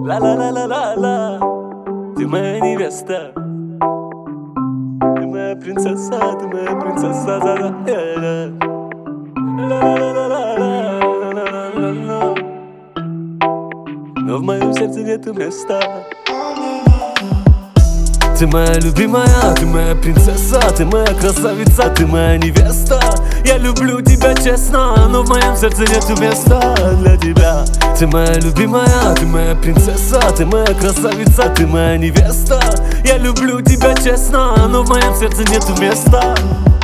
Ла-ла-ла-ла-ла-ла, ты моя невеста, ты моя принцесса, ты моя принцесса, да-да. Ла-ла-ла-ла-ла-ла-ла-ла-ла. Но в моем сердце нету места. Ты моя любимая, ты моя принцесса, ты моя красавица, ты моя невеста. Я люблю тебя честно, но в моем сердце нету места для тебя. Ты моя любимая, ты моя принцесса, ты моя красавица, ты моя невеста. Я люблю тебя честно, но в моем сердце nету места.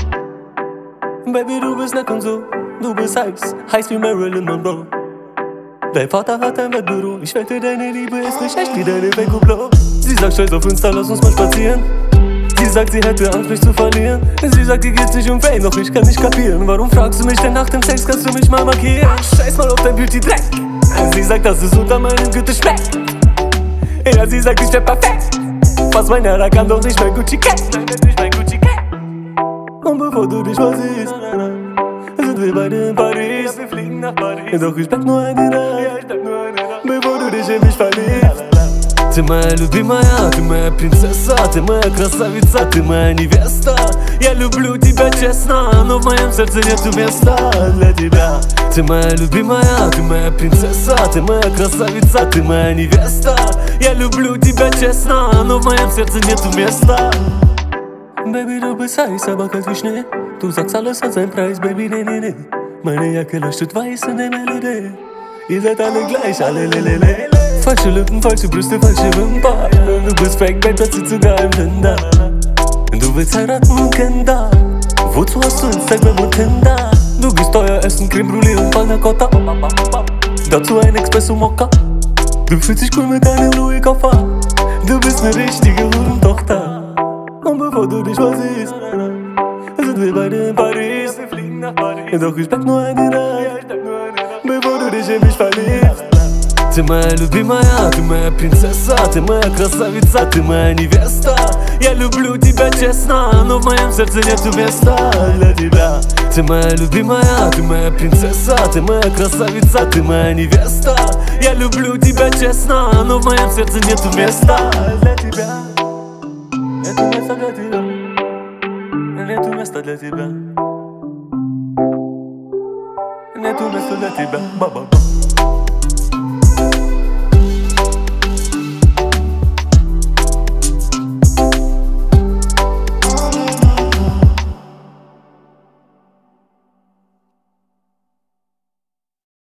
Baby, du bist nett und so, du bist heiß wie Marilyn Monroe. Dein Vater hat ein Wettbüro, ich wette, deine Liebe ist nicht echt wie deine Wecko-Blow. Sie sagt, scheiß auf Insta, lass uns mal spazieren. Sie sagt, sie hätte Angst, mich zu verlieren. Sie sagt, ihr geht's nicht um Fame, doch ich kann nicht kapieren. Warum fragst du mich denn nach dem Sex, kannst du mich mal markieren? Scheiß mal auf dein Beauty-Dreck. Sie sagt, dass es unter meinem Gürtel schmeckt. Ja, sie sagt, ich wär perfekt. Was mein Herr, kann doch nicht mein Gucci-Cat. Nein, das ist nicht mein Gucci-Cat. Und bevor du dich versiehst, sind wir beide in Paris. Wir fliegen nach Paris. Doch ich bleib nur eine Nacht, bevor du dich in mich verliebst. Ты моя любимая, ты моя принцесса, ты моя красавица, ты моя невеста. Я люблю тебя честно, но в моем сердце нету места для тебя. Ты моя любимая, ты моя принцесса, ты моя красавица, ты моя невеста. Я люблю тебя честно, но в моем сердце nету места. Baby, du bist heiß, aber kalt wie Schnee. Du sagst, alles hat seinen Preis, Baby, nee, nee, nee. Meine Jacke leuchtet weiß in der LED. Ihr seid alle gleich, alle lelele. Falsche Lippen, falsche Brüste, falsche Wimpern. Du bist fake, Babe, das sieht sogar im Tinder. Du willst heiraten und Kinder. Wozu hast du Instagram und Tinder? Du gehst teuer essen, Creme Brûlée und Panna Cotta. Dazu ein Espresso Mokka. Du fühlst dich cool mit deinem Louis-Koffer. Du bist ne richtige Hurentochter. Und bevor du dich versiehst, sind wir beide in Paris. Wir fliegen nach Paris. Doch ich bleib nur eine Nacht, bevor du dich in mich verliebst. Ты моя любимая, ты моя принцесса, ты моя красавица, ты моя невеста. Я люблю тебя честно, но в моем сердце нету места для тебя. Ты моя любимая, ты моя принцесса, ты моя красавица, ты моя невеста. Я люблю тебя честно, но в моем сердце нету места для тебя. Нету места для тебя. Нету места для тебя. Нету места для тебя. Ба-ба-ба.